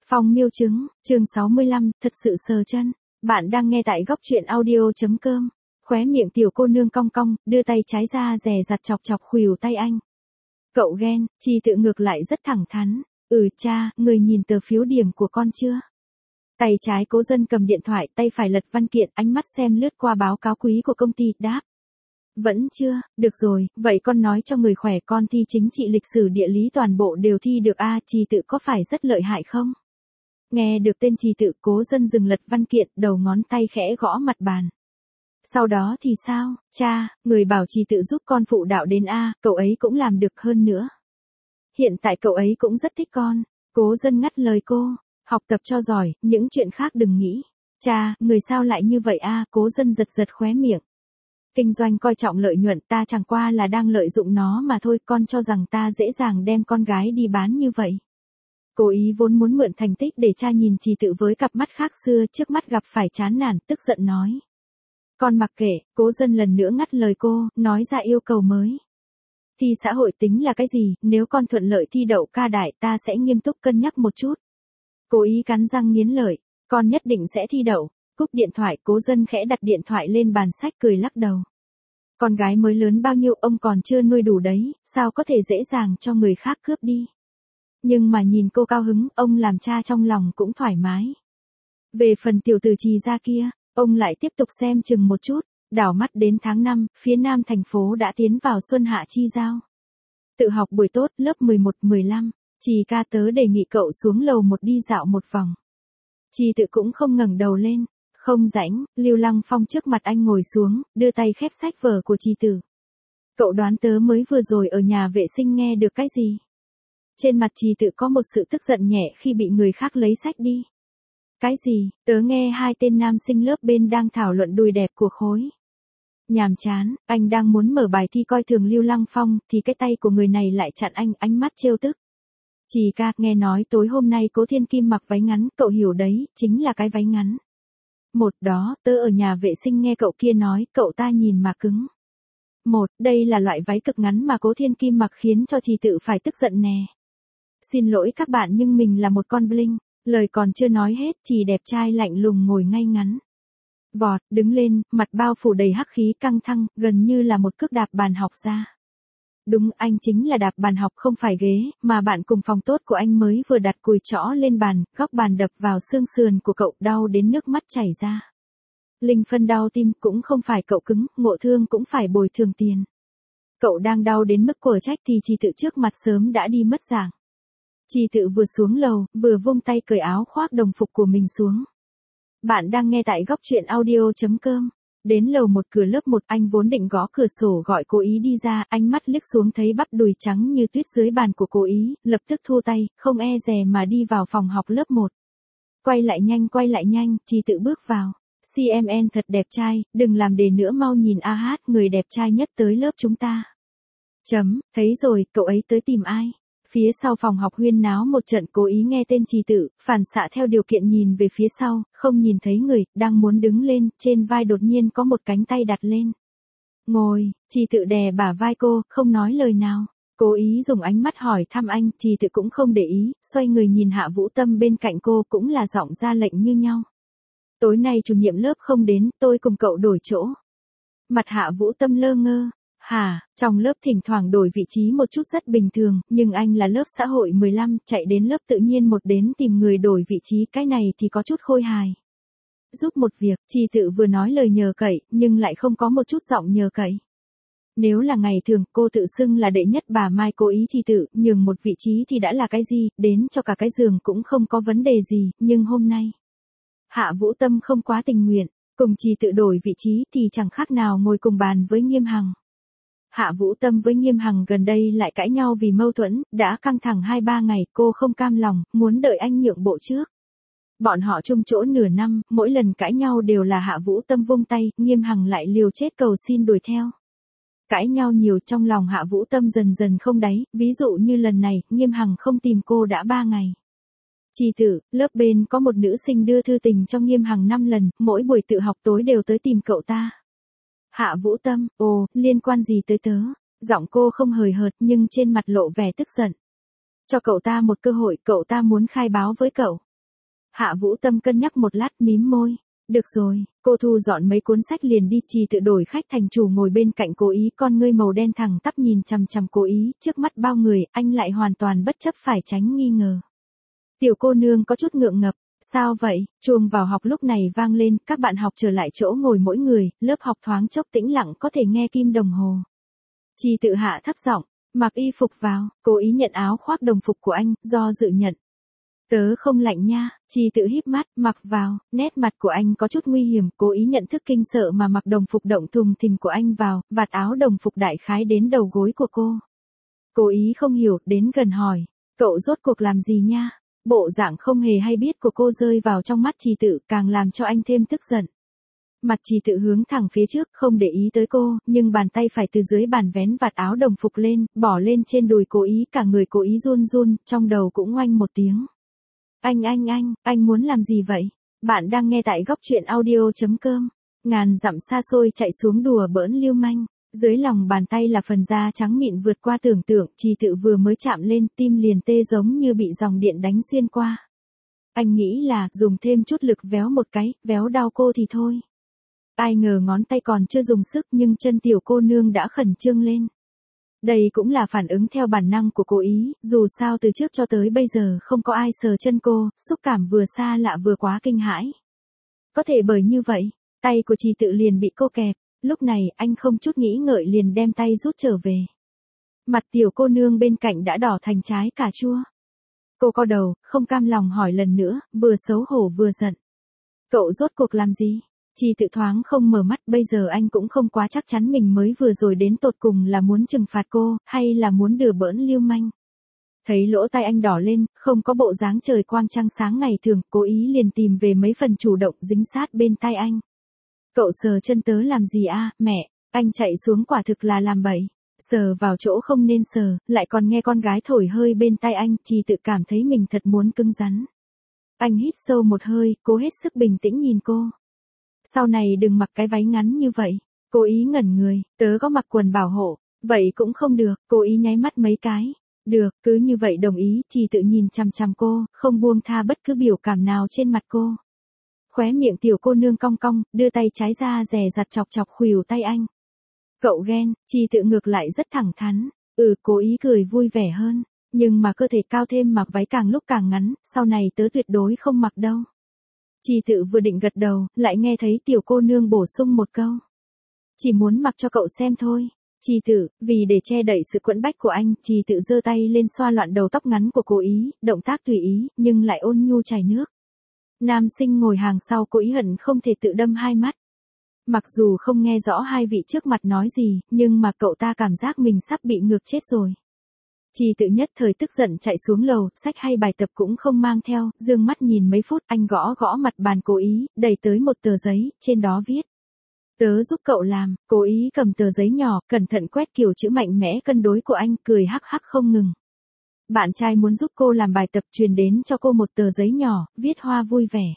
Phong miêu chứng, chương 65, thật sự sờ chân. Bạn đang nghe tại góc truyện audio.com. Khóe miệng tiểu cô nương cong cong, đưa tay trái ra dè dặt chọc chọc khuỷu tay anh. Cậu ghen, Chi tự ngược lại rất thẳng thắn. Cha, người nhìn tờ phiếu điểm của con chưa? Tay trái Cố Dân cầm điện thoại, tay phải lật văn kiện, ánh mắt xem lướt qua báo cáo quý của công ty, đáp. Vẫn chưa, được rồi, vậy con nói cho người khỏe con thi chính trị lịch sử địa lý toàn bộ đều thi được a. Chi tự có phải rất lợi hại không? Nghe được tên Chi tự, Cố Dân dừng lật văn kiện, đầu ngón tay khẽ gõ mặt bàn. Sau đó thì sao, cha, người bảo Chi tự giúp con phụ đạo đến a, cậu ấy cũng làm được hơn nữa. Hiện tại cậu ấy cũng rất thích con. Cố Dân ngắt lời cô, học tập cho giỏi, những chuyện khác đừng nghĩ. Cha, người sao lại như vậy a? Cố Dân giật giật khóe miệng. Kinh doanh coi trọng lợi nhuận, ta chẳng qua là đang lợi dụng nó mà thôi, con cho rằng ta dễ dàng đem con gái đi bán như vậy. Cố ý vốn muốn mượn thành tích để cha nhìn Chi tự với cặp mắt khác xưa, trước mắt gặp phải chán nản, tức giận nói. Con mặc kệ. Cố Dân lần nữa ngắt lời cô, nói ra yêu cầu mới. Thi xã hội tính là cái gì, nếu con thuận lợi thi đậu ca đại ta sẽ nghiêm túc cân nhắc một chút. Cố ý cắn răng nghiến lợi, con nhất định sẽ thi đậu. Cúp điện thoại, Cố Dân khẽ đặt điện thoại lên bàn sách cười lắc đầu. Con gái mới lớn bao nhiêu ông còn chưa nuôi đủ đấy, sao có thể dễ dàng cho người khác cướp đi. Nhưng mà nhìn cô cao hứng, ông làm cha trong lòng cũng thoải mái. Về phần tiểu tử Trì gia kia, ông lại tiếp tục xem chừng một chút, đảo mắt đến tháng 5, phía nam thành phố đã tiến vào xuân hạ chi giao. Tự học buổi tốt, lớp 11, 15, Trì ca tớ đề nghị cậu xuống lầu 1 đi dạo một vòng. Trì tự cũng không ngẩng đầu lên. Không rãnh, Lưu Lăng Phong trước mặt anh ngồi xuống, đưa tay khép sách vở của Chi tử. Cậu đoán tớ mới vừa rồi ở nhà vệ sinh nghe được cái gì? Trên mặt Chi tự có một sự tức giận nhẹ khi bị người khác lấy sách đi. Cái gì? Tớ nghe hai tên nam sinh lớp bên đang thảo luận đùi đẹp của khối. Nhàm chán, anh đang muốn mở bài thi coi thường Lưu Lăng Phong, thì cái tay của người này lại chặn anh, ánh mắt trêu tức. Trì ca, nghe nói tối hôm nay Cố Thiên Kim mặc váy ngắn, cậu hiểu đấy, chính là cái váy ngắn. Đó, tớ ở nhà vệ sinh nghe cậu kia nói, cậu ta nhìn mà cứng. Đây là loại váy cực ngắn mà Cố Thiên Kim mặc khiến cho Trì tự phải tức giận nè. Xin lỗi các bạn nhưng mình là một con bling. Lời còn chưa nói hết, Trì đẹp trai lạnh lùng ngồi ngay ngắn. Vọt, đứng lên, mặt bao phủ đầy hắc khí căng thẳng, gần như là một cước đạp bàn học ra. Đúng, anh chính là đạp bàn học không phải ghế, mà bạn cùng phòng tốt của anh mới vừa đặt cùi chõ lên bàn, góc bàn đập vào xương sườn của cậu, đau đến nước mắt chảy ra. Linh phân đau tim, cũng không phải cậu cứng, ngộ thương cũng phải bồi thường tiền. Cậu đang đau đến mức quở trách thì Chi tự trước mặt sớm đã đi mất dạng. Chi tự vừa xuống lầu, vừa vung tay cởi áo khoác đồng phục của mình xuống. Bạn đang nghe tại góc truyện audio.com. Đến lầu 1 cửa lớp 1, anh vốn định gõ cửa sổ gọi Cố Ý đi ra, ánh mắt liếc xuống thấy bắp đùi trắng như tuyết dưới bàn của Cố Ý, lập tức thu tay, không e dè mà đi vào phòng học lớp 1. Quay lại nhanh, Chi tự bước vào. CMN thật đẹp trai, đừng làm đề nữa, mau nhìn AH, người đẹp trai nhất tới lớp chúng ta. Thấy rồi, cậu ấy tới tìm ai? Phía sau phòng học huyên náo một trận, Cố Ý nghe tên Chi tự, phản xạ theo điều kiện nhìn về phía sau, không nhìn thấy người, đang muốn đứng lên, trên vai đột nhiên có một cánh tay đặt lên. Ngồi, Chi tự đè bả vai cô, không nói lời nào. Cố Ý dùng ánh mắt hỏi thăm anh, Chi tự cũng không để ý, xoay người nhìn Hạ Vũ Tâm bên cạnh cô, cũng là giọng ra lệnh như nhau. Tối nay chủ nhiệm lớp không đến, tôi cùng cậu đổi chỗ. Mặt Hạ Vũ Tâm lơ ngơ. Hả, trong lớp thỉnh thoảng đổi vị trí một chút rất bình thường, nhưng anh là lớp xã hội 15, chạy đến lớp tự nhiên một đến tìm người đổi vị trí, cái này thì có chút khôi hài. Giúp một việc, Chi tự vừa nói lời nhờ cậy, nhưng lại không có một chút giọng nhờ cậy. Nếu là ngày thường, cô tự xưng là đệ nhất bà Mai Cố Ý Chi tự, nhường một vị trí thì đã là cái gì, đến cho cả cái giường cũng không có vấn đề gì, nhưng hôm nay. Hạ Vũ Tâm không quá tình nguyện, cùng Chi tự đổi vị trí thì chẳng khác nào ngồi cùng bàn với Nghiêm Hằng. Hạ Vũ Tâm với Nghiêm Hằng gần đây lại cãi nhau vì mâu thuẫn, đã căng thẳng 2-3 ngày, cô không cam lòng, muốn đợi anh nhượng bộ trước. Bọn họ chung chỗ nửa năm, mỗi lần cãi nhau đều là Hạ Vũ Tâm vung tay, Nghiêm Hằng lại liều chết cầu xin đuổi theo. Cãi nhau nhiều, trong lòng Hạ Vũ Tâm dần dần không đáy, ví dụ như lần này, Nghiêm Hằng không tìm cô đã 3 ngày. Chi tử, lớp bên có một nữ sinh đưa thư tình cho Nghiêm Hằng 5 lần, mỗi buổi tự học tối đều tới tìm cậu ta. Hạ Vũ Tâm, liên quan gì tới tớ? Giọng cô không hời hợt nhưng trên mặt lộ vẻ tức giận. Cho cậu ta một cơ hội, cậu ta muốn khai báo với cậu. Hạ Vũ Tâm cân nhắc một lát mím môi. Được rồi, cô thu dọn mấy cuốn sách liền đi. Trì Tự đổi khách thành chủ ngồi bên cạnh Cố Ý, con ngươi màu đen thẳng tắp nhìn chằm chằm Cố Ý, trước mắt bao người, anh lại hoàn toàn bất chấp phải tránh nghi ngờ. Tiểu cô nương có chút ngượng ngập, sao vậy? Chuông vào học lúc này vang lên, các bạn học trở lại chỗ ngồi mỗi người, lớp học thoáng chốc tĩnh lặng có thể nghe kim đồng hồ. Trì Tự hạ thấp giọng, mặc y phục vào. Cố Ý nhận áo khoác đồng phục của anh, do dự nhận. Tớ không lạnh nha. Trì Tự híp mắt, mặc vào. Nét mặt của anh có chút nguy hiểm. Cố Ý nhận thức kinh sợ mà mặc đồng phục động thùng thình của anh vào, vạt áo đồng phục đại khái đến đầu gối của cô. Cố Ý không hiểu, đến gần hỏi, cậu rốt cuộc làm gì nha? Bộ dạng không hề hay biết của cô rơi vào trong mắt Trì Tự, càng làm cho anh thêm tức giận. Mặt Trì Tự hướng thẳng phía trước, không để ý tới cô, nhưng bàn tay phải từ dưới bàn vén vạt áo đồng phục lên, bỏ lên trên đùi Cố Ý, cả người Cố Ý run run, trong đầu cũng oanh một tiếng. Anh muốn làm gì vậy? Bạn đang nghe tại góc truyện audio.com. Ngàn dặm xa xôi chạy xuống đùa bỡn lưu manh. Dưới lòng bàn tay là phần da trắng mịn vượt qua tưởng tượng, Trì Tự vừa mới chạm lên, tim liền tê giống như bị dòng điện đánh xuyên qua. Anh nghĩ là, dùng thêm chút lực véo một cái, véo đau cô thì thôi. Ai ngờ ngón tay còn chưa dùng sức nhưng chân tiểu cô nương đã khẩn trương lên. Đây cũng là phản ứng theo bản năng của Cố Ý, dù sao từ trước cho tới bây giờ không có ai sờ chân cô, xúc cảm vừa xa lạ vừa quá kinh hãi. Có thể bởi như vậy, tay của Trì Tự liền bị cô kẹp, lúc này anh không chút nghĩ ngợi liền đem tay rút trở về. Mặt tiểu cô nương bên cạnh đã đỏ thành trái cà chua. Cô co đầu, không cam lòng hỏi lần nữa, vừa xấu hổ vừa giận. Cậu rốt cuộc làm gì? Trì Tự thoáng không mở mắt, bây giờ anh cũng không quá chắc chắn mình mới vừa rồi đến tột cùng là muốn trừng phạt cô, hay là muốn đùa bỡn lưu manh. Thấy lỗ tai anh đỏ lên, không có bộ dáng trời quang trăng sáng ngày thường, Cố Ý liền tìm về mấy phần chủ động dính sát bên tai anh. Cậu sờ chân tớ làm gì a, mẹ? Anh chạy xuống quả thực là làm bậy. Sờ vào chỗ không nên sờ, lại còn nghe con gái thổi hơi bên tai anh, Trì Tự cảm thấy mình thật muốn cứng rắn. Anh hít sâu một hơi, cố hết sức bình tĩnh nhìn cô. Sau này đừng mặc cái váy ngắn như vậy. Cố Ý ngẩn người, tớ có mặc quần bảo hộ, vậy cũng không được. Cố Ý nháy mắt mấy cái. Được, cứ như vậy đồng ý. Trì Tự nhìn chằm chằm cô, không buông tha bất cứ biểu cảm nào trên mặt cô. Khóe miệng tiểu cô nương cong cong, đưa tay trái ra dè dặt chọc chọc khuỷu tay anh. Cậu ghen? Trì Tự ngược lại rất thẳng thắn. Cố Ý cười vui vẻ hơn. Nhưng mà cơ thể cao thêm mặc váy càng lúc càng ngắn, sau này tớ tuyệt đối không mặc đâu. Trì Tự vừa định gật đầu, lại nghe thấy tiểu cô nương bổ sung một câu. Chỉ muốn mặc cho cậu xem thôi. Trì Tự, vì để che đậy sự quẫn bách của anh, Trì Tự giơ tay lên xoa loạn đầu tóc ngắn của Cố Ý, động tác tùy ý, nhưng lại ôn nhu chảy nước. Nam sinh ngồi hàng sau Cố Ý hận không thể tự đâm hai mắt. Mặc dù không nghe rõ hai vị trước mặt nói gì, nhưng mà cậu ta cảm giác mình sắp bị ngược chết rồi. Trì Tự nhất thời tức giận chạy xuống lầu, sách hay bài tập cũng không mang theo, dương mắt nhìn mấy phút, anh gõ gõ mặt bàn Cố Ý, đẩy tới một tờ giấy, trên đó viết. Tớ giúp cậu làm. Cố Ý cầm tờ giấy nhỏ, cẩn thận quét kiểu chữ mạnh mẽ cân đối của anh, cười hắc hắc không ngừng. Bạn trai muốn giúp cô làm bài tập, truyền đến cho cô một tờ giấy nhỏ, viết hoa vui vẻ.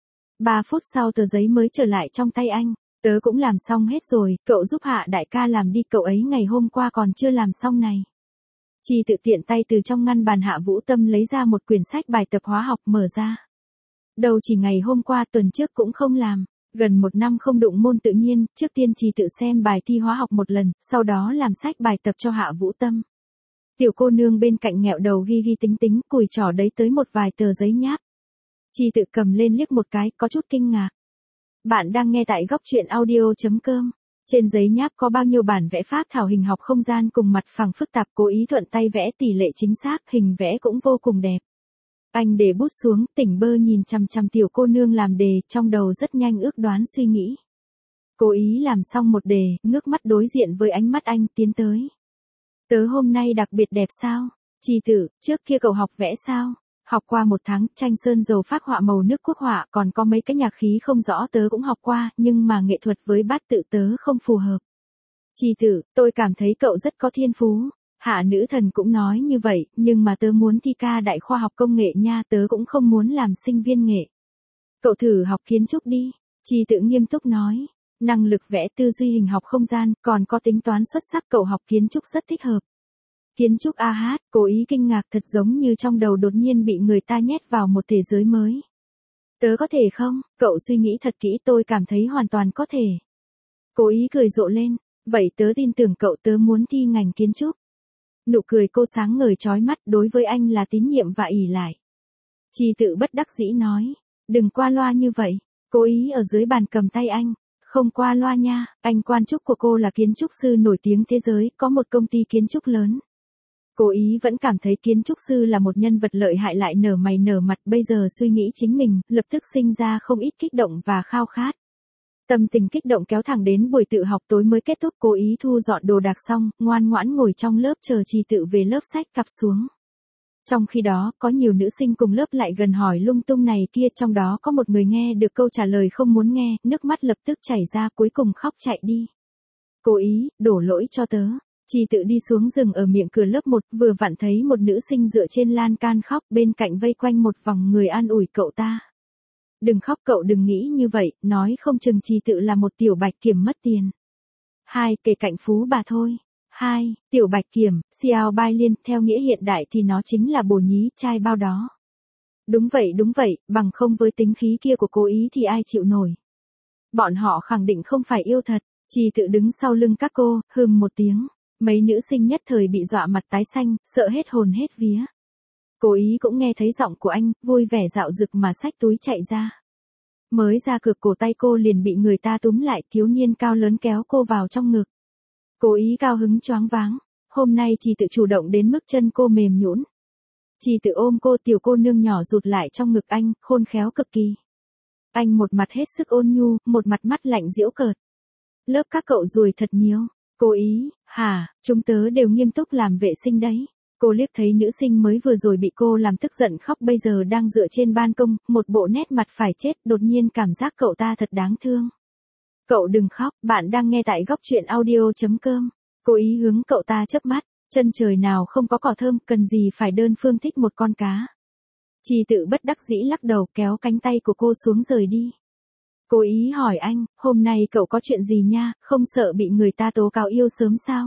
3 phút sau tờ giấy mới trở lại trong tay anh. Tớ cũng làm xong hết rồi, cậu giúp Hạ đại ca làm đi, cậu ấy ngày hôm qua còn chưa làm xong này. Trì Tự tiện tay từ trong ngăn bàn Hạ Vũ Tâm lấy ra một quyển sách bài tập hóa học, mở ra. Đâu chỉ ngày hôm qua, tuần trước cũng không làm. Gần 1 năm không đụng môn tự nhiên, trước tiên Trì Tự xem bài thi hóa học một lần, sau đó làm sách bài tập cho Hạ Vũ Tâm. Tiểu cô nương bên cạnh nghẹo đầu ghi ghi tính tính, cùi trỏ đấy tới một vài tờ giấy nháp. Trì Tự cầm lên liếc một cái, có chút kinh ngạc. Bạn đang nghe tại góc truyện audio.com. Trên giấy nháp có bao nhiêu bản vẽ phác thảo hình học không gian cùng mặt phẳng phức tạp, Cố Ý thuận tay vẽ tỷ lệ chính xác, hình vẽ cũng vô cùng đẹp. Anh để bút xuống, tỉnh bơ nhìn chằm chằm tiểu cô nương làm đề, trong đầu rất nhanh ước đoán suy nghĩ. Cố Ý làm xong một đề, ngước mắt đối diện với ánh mắt anh, tiến tới. Tớ hôm nay đặc biệt đẹp sao? Trì Tự, trước kia cậu học vẽ sao? Học qua 1 tháng, tranh sơn dầu phác họa màu nước quốc họa, còn có mấy cái nhạc khí không rõ tớ cũng học qua, nhưng mà nghệ thuật với bát tự tớ không phù hợp. Trì Tự, tôi cảm thấy cậu rất có thiên phú. Hạ nữ thần cũng nói như vậy, nhưng mà tớ muốn thi ca đại khoa học công nghệ nha, tớ cũng không muốn làm sinh viên nghệ. Cậu thử học kiến trúc đi. Trì Tự nghiêm túc nói. Năng lực vẽ, tư duy hình học không gian, còn có tính toán xuất sắc, cậu học kiến trúc rất thích hợp. Kiến trúc Cố Ý kinh ngạc, thật giống như trong đầu đột nhiên bị người ta nhét vào một thế giới mới. Tớ có thể không? Cậu suy nghĩ thật kỹ, tôi cảm thấy hoàn toàn có thể. Cố Ý cười rộ lên. Vậy tớ tin tưởng cậu, tớ muốn thi ngành kiến trúc. Nụ cười cô sáng ngời chói mắt, đối với anh là tín nhiệm và ỷ lại. Trì Tự bất đắc dĩ nói. Đừng qua loa như vậy. Cố Ý ở dưới bàn cầm tay anh. Không qua loa nha, anh quan trúc của cô là kiến trúc sư nổi tiếng thế giới, có một công ty kiến trúc lớn. Cố Ý vẫn cảm thấy kiến trúc sư là một nhân vật lợi hại lại nở mày nở mặt, bây giờ suy nghĩ chính mình, lập tức sinh ra không ít kích động và khao khát. Tâm tình kích động kéo thẳng đến buổi tự học tối mới kết thúc. Cố Ý thu dọn đồ đạc xong, ngoan ngoãn ngồi trong lớp chờ Trì Tự về lớp xách cặp xuống. Trong khi đó, có nhiều nữ sinh cùng lớp lại gần hỏi lung tung này kia, trong đó có một người nghe được câu trả lời không muốn nghe, nước mắt lập tức chảy ra, cuối cùng khóc chạy đi. Cố Ý, đổ lỗi cho tớ. Trì Tự đi xuống dừng ở miệng cửa lớp 1, vừa vặn thấy một nữ sinh dựa trên lan can khóc, bên cạnh vây quanh một vòng người an ủi cậu ta. Đừng khóc cậu, đừng nghĩ như vậy, nói không chừng Trì Tự là một tiểu bạch kiểm mất tiền. 2. Kể cạnh phú bà thôi. 2. Tiểu bạch kiểm, xiao bai liên, theo nghĩa hiện đại thì nó chính là bồ nhí, trai bao đó. Đúng vậy, bằng không với tính khí kia của Cố Ý thì ai chịu nổi. Bọn họ khẳng định không phải yêu thật. Trì Tự đứng sau lưng các cô, hừm một tiếng. Mấy nữ sinh nhất thời bị dọa mặt tái xanh, sợ hết hồn hết vía. Cố Ý cũng nghe thấy giọng của anh, vui vẻ dạo dực mà xách túi chạy ra. Mới ra cửa cổ tay cô liền bị người ta túm lại, thiếu niên cao lớn kéo cô vào trong ngực. Cố Ý cao hứng choáng váng, hôm nay Trì Tự chủ động đến mức chân cô mềm nhũn. Trì Tự ôm cô, tiểu cô nương nhỏ rụt lại trong ngực anh, khôn khéo cực kỳ. Anh một mặt hết sức ôn nhu, một mặt mắt lạnh giễu cợt. Lớp các cậu ruồi thật nhiều. Cố Ý, hả, chúng tớ đều nghiêm túc làm vệ sinh đấy. Cô liếc thấy nữ sinh mới vừa rồi bị cô làm tức giận khóc bây giờ đang dựa trên ban công, một bộ nét mặt phải chết, đột nhiên cảm giác cậu ta thật đáng thương. Cậu đừng khóc, bạn đang nghe tại góc truyện audio.com. Cố Ý hướng cậu ta chớp mắt, chân trời nào không có cỏ thơm, cần gì phải đơn phương thích một con cá. Trì Tự bất đắc dĩ lắc đầu, kéo cánh tay của cô xuống rời đi. Cố Ý hỏi anh, hôm nay cậu có chuyện gì nha, không sợ bị người ta tố cáo yêu sớm sao?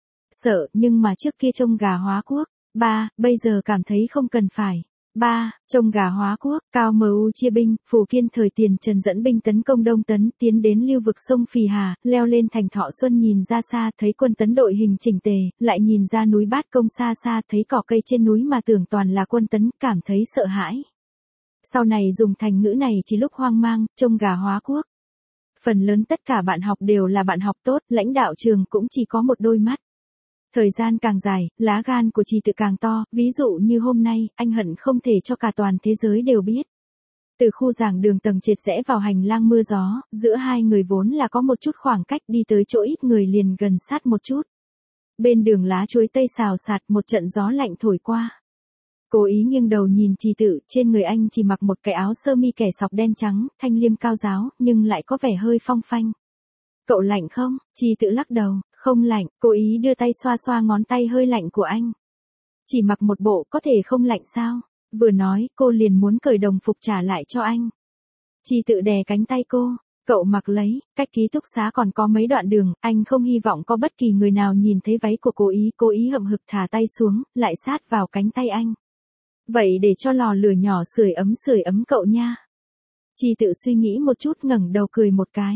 Sợ, nhưng mà trước kia trông gà hóa quốc. Ba, bây giờ cảm thấy không cần phải. Ba, trông gà hóa quốc, Cao Mu chia binh, Phù Kiên thời Tiền Trần dẫn binh tấn công Đông Tấn, tiến đến lưu vực sông Phì Hà, leo lên thành Thọ Xuân, nhìn ra xa thấy quân tấn đội hình chỉnh tề, lại nhìn ra núi Bát Công xa xa, thấy cỏ cây trên núi mà tưởng toàn là quân tấn, cảm thấy sợ hãi. Sau này dùng thành ngữ này chỉ lúc hoang mang, trông gà hóa quốc. Phần lớn tất cả bạn học đều là bạn học tốt, lãnh đạo trường cũng chỉ có một đôi mắt. Thời gian càng dài, lá gan của Trì Tự càng to, ví dụ như hôm nay, anh hận không thể cho cả toàn thế giới đều biết. Từ khu giảng đường tầng trệt rẽ vào hành lang mưa gió, giữa hai người vốn là có một chút khoảng cách, đi tới chỗ ít người liền gần sát một chút. Bên đường lá chuối tây xào xạc, một trận gió lạnh thổi qua. Cố Ý nghiêng đầu nhìn Trì Tự, trên người anh chỉ mặc một cái áo sơ mi kẻ sọc đen trắng, thanh liêm cao giáo, nhưng lại có vẻ hơi phong phanh. Cậu lạnh không? Trì Tự lắc đầu, không lạnh. Cố Ý đưa tay xoa xoa ngón tay hơi lạnh của anh. Chỉ mặc một bộ có thể không lạnh sao? Vừa nói, cô liền muốn cởi đồng phục trả lại cho anh. Trì Tự đè cánh tay cô. Cậu mặc lấy, cách ký túc xá còn có mấy đoạn đường, anh không hy vọng có bất kỳ người nào nhìn thấy váy của Cố Ý. Cố Ý hậm hực thả tay xuống, lại sát vào cánh tay anh. Vậy để cho lò lửa nhỏ sưởi ấm cậu nha. Trì Tự suy nghĩ một chút, ngẩng đầu cười một cái.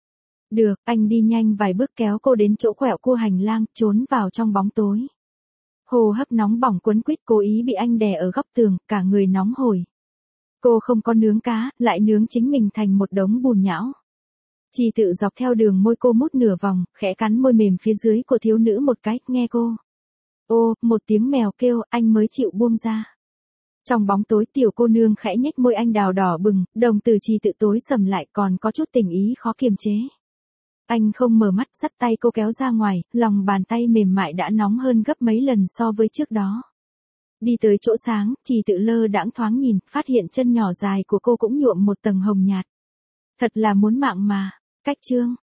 Được, anh đi nhanh vài bước kéo cô đến chỗ quẹo cua hành lang, trốn vào trong bóng tối. Hô hấp nóng bỏng quấn quýt, Cố Ý bị anh đè ở góc tường, cả người nóng hổi. Cô không có nướng cá, lại nướng chính mình thành một đống bùn nhão. Trì Tự dọc theo đường môi cô mút nửa vòng, khẽ cắn môi mềm phía dưới của thiếu nữ một cái, nghe cô. Ô, một tiếng mèo kêu, anh mới chịu buông ra. Trong bóng tối tiểu cô nương khẽ nhếch môi, anh đào đỏ bừng, đồng tử Trì Tự tối sầm lại, còn có chút tình ý khó kiềm chế. Anh không mở mắt, dắt tay cô kéo ra ngoài, lòng bàn tay mềm mại đã nóng hơn gấp mấy lần so với trước đó. Đi tới chỗ sáng, Trì Tự lơ đãng thoáng nhìn, phát hiện chân nhỏ dài của cô cũng nhuộm một tầng hồng nhạt. Thật là muốn mạng mà. Cách chương.